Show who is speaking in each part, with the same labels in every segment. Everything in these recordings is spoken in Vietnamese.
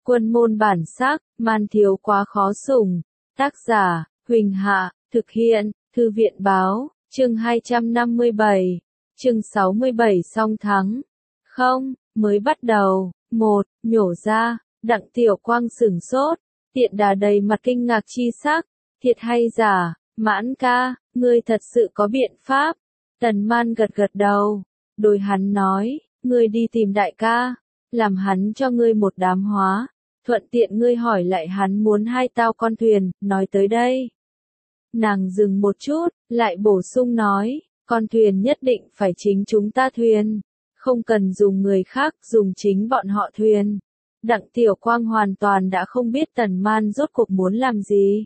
Speaker 1: Quân môn bản sắc, man thiếu quá khó sủng. Tác giả, Huỳnh Hạ, thực hiện, Thư viện báo, chương 257, chương 67 song thắng. Không, mới bắt đầu, nhổ ra, Đặng Tiểu Quang sửng sốt, Tiện Đà đầy mặt kinh ngạc chi sắc, thiệt hay giả, Mãn ca, ngươi thật sự có biện pháp. Tần Man gật gật đầu, đối hắn nói, ngươi đi tìm đại ca, làm hắn cho ngươi một đám hóa, thuận tiện ngươi hỏi lại hắn muốn 2 tao con thuyền, nói tới đây. Nàng dừng một chút, lại bổ sung nói, con thuyền nhất định phải chính chúng ta thuyền, không cần dùng người khác, dùng chính bọn họ thuyền. Đặng Tiểu Quang hoàn toàn đã không biết Tần Man rốt cuộc muốn làm gì.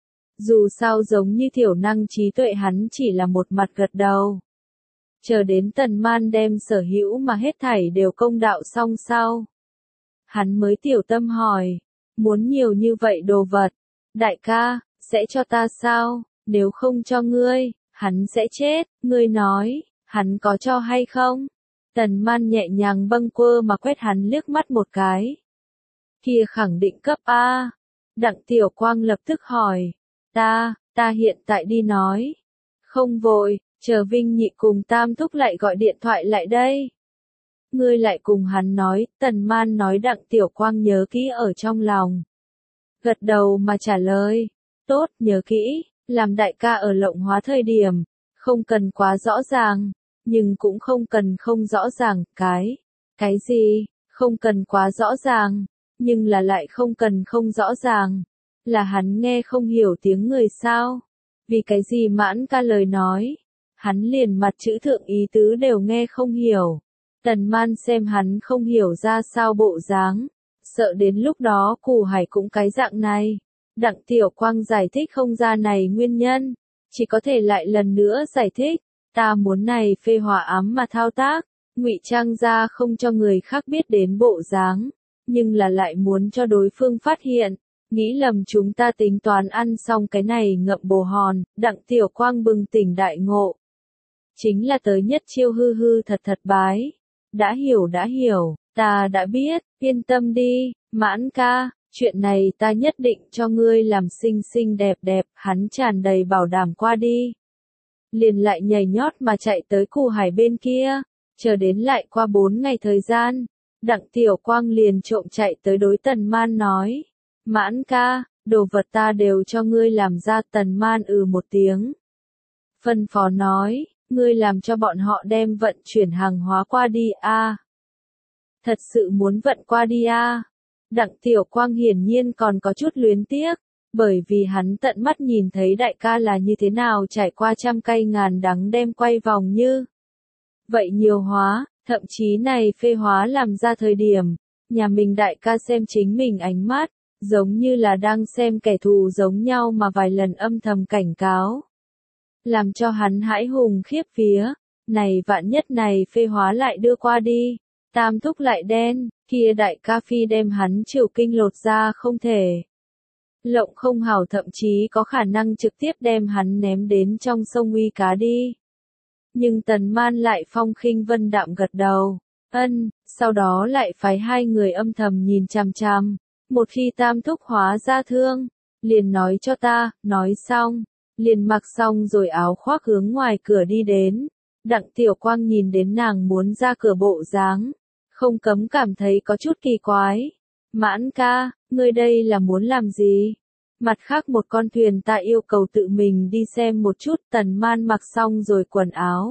Speaker 1: Dù sao giống như thiểu năng trí tuệ hắn chỉ là một mặt gật đầu. Chờ đến Tần Man đem sở hữu mà hết thảy đều công đạo xong sau. Hắn mới tiểu tâm hỏi, muốn nhiều như vậy đồ vật, đại ca, sẽ cho ta sao, nếu không cho ngươi, hắn sẽ chết, ngươi nói, hắn có cho hay không? Tần Man nhẹ nhàng bâng quơ mà quét hắn liếc mắt một cái. Kia khẳng định cấp A. Đặng Tiểu Quang lập tức hỏi, ta hiện tại đi nói. Không vội, chờ Vinh Nhị cùng Tam Thúc lại gọi điện thoại lại đây. Ngươi lại cùng hắn nói, Tần Man nói. Đặng Tiểu Quang nhớ kỹ ở trong lòng. Gật đầu mà trả lời, tốt, nhớ kỹ, làm đại ca ở Lộng Hóa thời điểm, không cần quá rõ ràng, nhưng cũng không cần không rõ ràng, cái gì, không cần quá rõ ràng, nhưng là lại không cần không rõ ràng, là hắn nghe không hiểu tiếng người sao, vì cái gì Mãn ca lời nói, hắn liền mặt chữ thượng ý tứ đều nghe không hiểu. Tần Man xem hắn không hiểu ra sao bộ dáng, sợ đến lúc đó Cù Hải cũng cái dạng này. Đặng Tiểu Quang giải thích không ra này nguyên nhân, chỉ có thể lại lần nữa giải thích, ta muốn này phê hỏa ám mà thao tác, ngụy trang ra không cho người khác biết đến bộ dáng, nhưng là lại muốn cho đối phương phát hiện, nghĩ lầm chúng ta tính toán ăn xong cái này ngậm bồ hòn. Đặng Tiểu Quang bừng tỉnh đại ngộ, chính là tới nhất chiêu hư hư thật thật bái. Đã hiểu, ta đã biết, yên tâm đi, Mãn ca, chuyện này ta nhất định cho ngươi làm xinh xinh đẹp đẹp. Hắn tràn đầy bảo đảm qua đi. Liền lại nhảy nhót mà chạy tới Cù Hải bên kia, chờ đến lại qua 4 ngày thời gian, Đặng Tiểu Quang liền trộm chạy tới đối Tần Man nói, Mãn ca, đồ vật ta đều cho ngươi làm ra. Tần Man một tiếng. Phân phó nói, ngươi làm cho bọn họ đem vận chuyển hàng hóa qua đi a. Thật sự muốn vận qua đi a. Đặng Tiểu Quang hiển nhiên còn có chút luyến tiếc, bởi vì hắn tận mắt nhìn thấy đại ca là như thế nào trải qua trăm cay ngàn đắng đem quay vòng như vậy nhiều hóa, thậm chí này phê hóa làm ra thời điểm, nhà mình đại ca xem chính mình ánh mắt, giống như là đang xem kẻ thù giống nhau mà vài lần âm thầm cảnh cáo. Làm cho hắn hãi hùng khiếp vía, này vạn nhất này phê hóa lại đưa qua đi, Tam Thúc lại đen, kia đại ca phi đem hắn chịu kinh lột ra không thể. Lộng không hảo, thậm chí có khả năng trực tiếp đem hắn ném đến trong sông uy cá đi. Nhưng Tần Man lại phong khinh vân đạm gật đầu, sau đó lại phái 2 người âm thầm nhìn chằm chằm, một khi Tam Thúc hóa ra thương, liền nói cho ta, nói xong, liền mặc xong rồi áo khoác hướng ngoài cửa đi đến. Đặng Tiểu Quang nhìn đến nàng muốn ra cửa bộ dáng, không cấm cảm thấy có chút kỳ quái. Mãn ca, ngươi đây là muốn làm gì? Mặt khác một con thuyền ta yêu cầu tự mình đi xem một chút. Tần Man mặc xong rồi quần áo,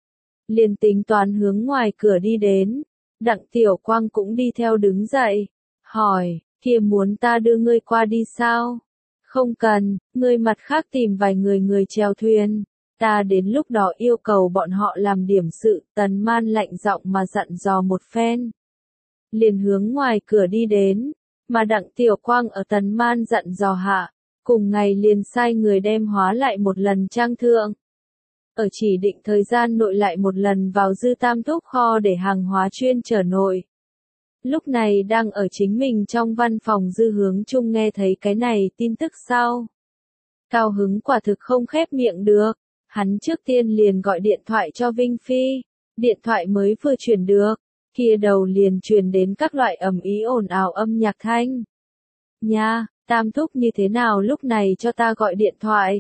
Speaker 1: liền tính toán hướng ngoài cửa đi đến. Đặng Tiểu Quang cũng đi theo đứng dậy, hỏi, kia muốn ta đưa ngươi qua đi sao? Không cần, ngươi mặt khác tìm vài người chèo thuyền, ta đến lúc đó yêu cầu bọn họ làm điểm sự. Tần Man lạnh giọng mà dặn dò một phen, liền hướng ngoài cửa đi đến, mà Đặng Tiểu Quang ở Tần Man dặn dò hạ, cùng ngày liền sai người đem hóa lại một lần trang thượng. Ở chỉ định thời gian nội lại một lần vào Dư Tam Thúc kho để hàng hóa chuyên chở nội. Lúc này đang ở chính mình trong văn phòng Dư Hướng Trung nghe thấy cái này tin tức sau. Cao hứng quả thực không khép miệng được, hắn trước tiên liền gọi điện thoại cho Vinh Phi, điện thoại mới vừa chuyển được, kia đầu liền truyền đến các loại ầm ĩ ồn ào âm nhạc thanh. Nha, Tam thúc như thế nào lúc này cho ta gọi điện thoại?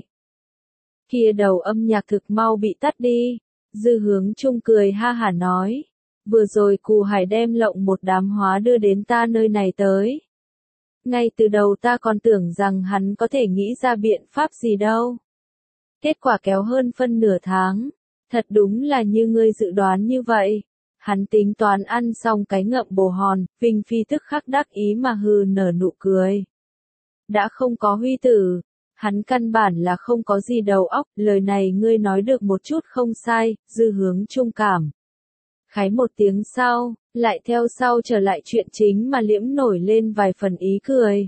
Speaker 1: Kia đầu âm nhạc thực mau bị tắt đi. Dư Hướng Trung cười ha hả nói. Vừa rồi Cù Hải đem lộng một đám hóa đưa đến ta nơi này tới. Ngay từ đầu ta còn tưởng rằng hắn có thể nghĩ ra biện pháp gì đâu. Kết quả kéo hơn phân nửa tháng. Thật đúng là như ngươi dự đoán như vậy. Hắn tính toán ăn xong cái ngậm bồ hòn, Vinh Phi tức khắc đắc ý mà hừ nở nụ cười. Đã không có huy tử. Hắn căn bản là không có gì đầu óc, lời này ngươi nói được một chút không sai, Dư Hướng Trung cảm. Khái một tiếng sau, lại theo sau trở lại chuyện chính mà liễm nổi lên vài phần ý cười.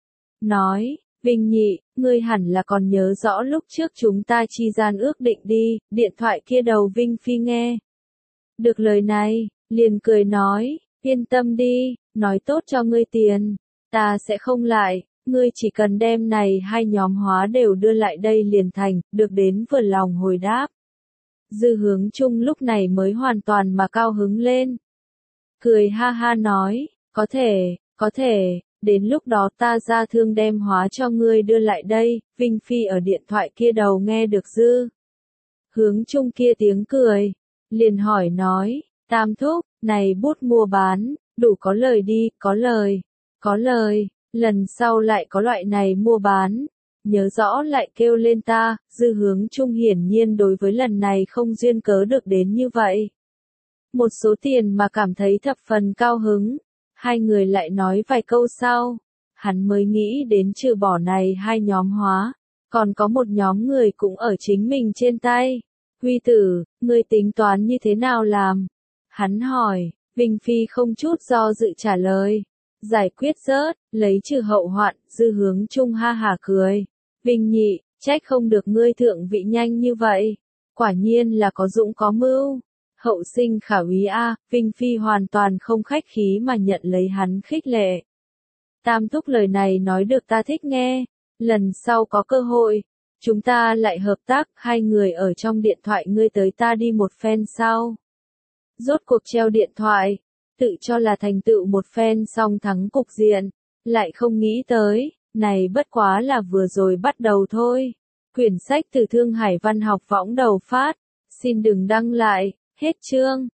Speaker 1: Nói, Vinh Nhị, ngươi hẳn là còn nhớ rõ lúc trước chúng ta chi gian ước định đi, điện thoại kia đầu Vinh Phi nghe. Được lời này, liền cười nói, yên tâm đi, nói tốt cho ngươi tiền, ta sẽ không lại. Ngươi chỉ cần đem này hai nhóm hóa đều đưa lại đây liền thành, được đến vừa lòng hồi đáp. Dư Hướng Trung lúc này mới hoàn toàn mà cao hứng lên. Cười ha ha nói, có thể, đến lúc đó ta ra thương đem hóa cho ngươi đưa lại đây, Vinh Phi ở điện thoại kia đầu nghe được Dư Hướng Trung kia tiếng cười, liền hỏi nói, Tam thúc, này bút mua bán, đủ có lời đi, có lời. Lần sau lại có loại này mua bán, nhớ rõ lại kêu lên ta. Dư Hướng Trung hiển nhiên đối với lần này không duyên cớ được đến như vậy. Một số tiền mà cảm thấy thập phần cao hứng, hai người lại nói vài câu sau, hắn mới nghĩ đến trừ bỏ này hai nhóm hóa, còn có một nhóm người cũng ở chính mình trên tay. Huy tử, ngươi tính toán như thế nào làm? Hắn hỏi, Vinh Phi không chút do dự trả lời. Giải quyết rớt, lấy trừ hậu hoạn, Dư Hướng Trung ha hả cười. Vinh Nhị, trách không được ngươi thượng vị nhanh như vậy. Quả nhiên là có dũng có mưu. Hậu sinh khả úy a, Vinh Phi hoàn toàn không khách khí mà nhận lấy hắn khích lệ. Tam thúc lời này nói được ta thích nghe. Lần sau có cơ hội, chúng ta lại hợp tác, hai người ở trong điện thoại ngươi tới ta đi một phen sau. Rốt cuộc treo điện thoại. Tự cho là thành tựu một phen song thắng cục diện, lại không nghĩ tới, này bất quá là vừa rồi bắt đầu thôi. Quyển sách từ Thương Hải Văn học võng đầu phát, xin đừng đăng lại, hết chương.